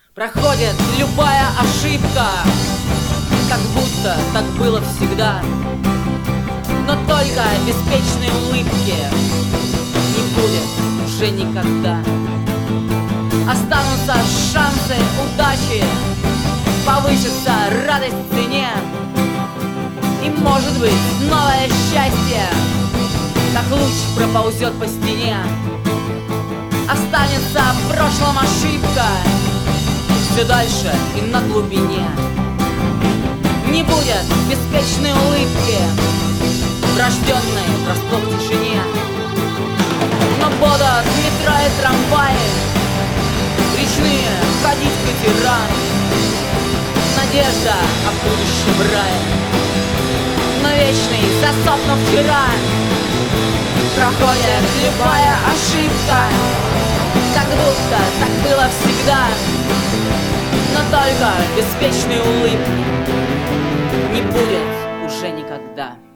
Проходит любая ошибка, как будто так было всегда. Но только беспечной улыбки не будет уже никогда. Останутся шансы удачи, повысится радость в цене. И может быть новое счастье, как луч проползет по стене. Останется в прошлом ошибка, все дальше и на глубине. Не будет беспечной улыбки, врожденной врасплох тишине. Но будут метро и трамваи, речные ходить катера. Надежда о будущем рае, но вечный засохнув вчера. Проходит любая ошибка, как будто так было всегда. Но только беспечной улыбки не будет уже никогда.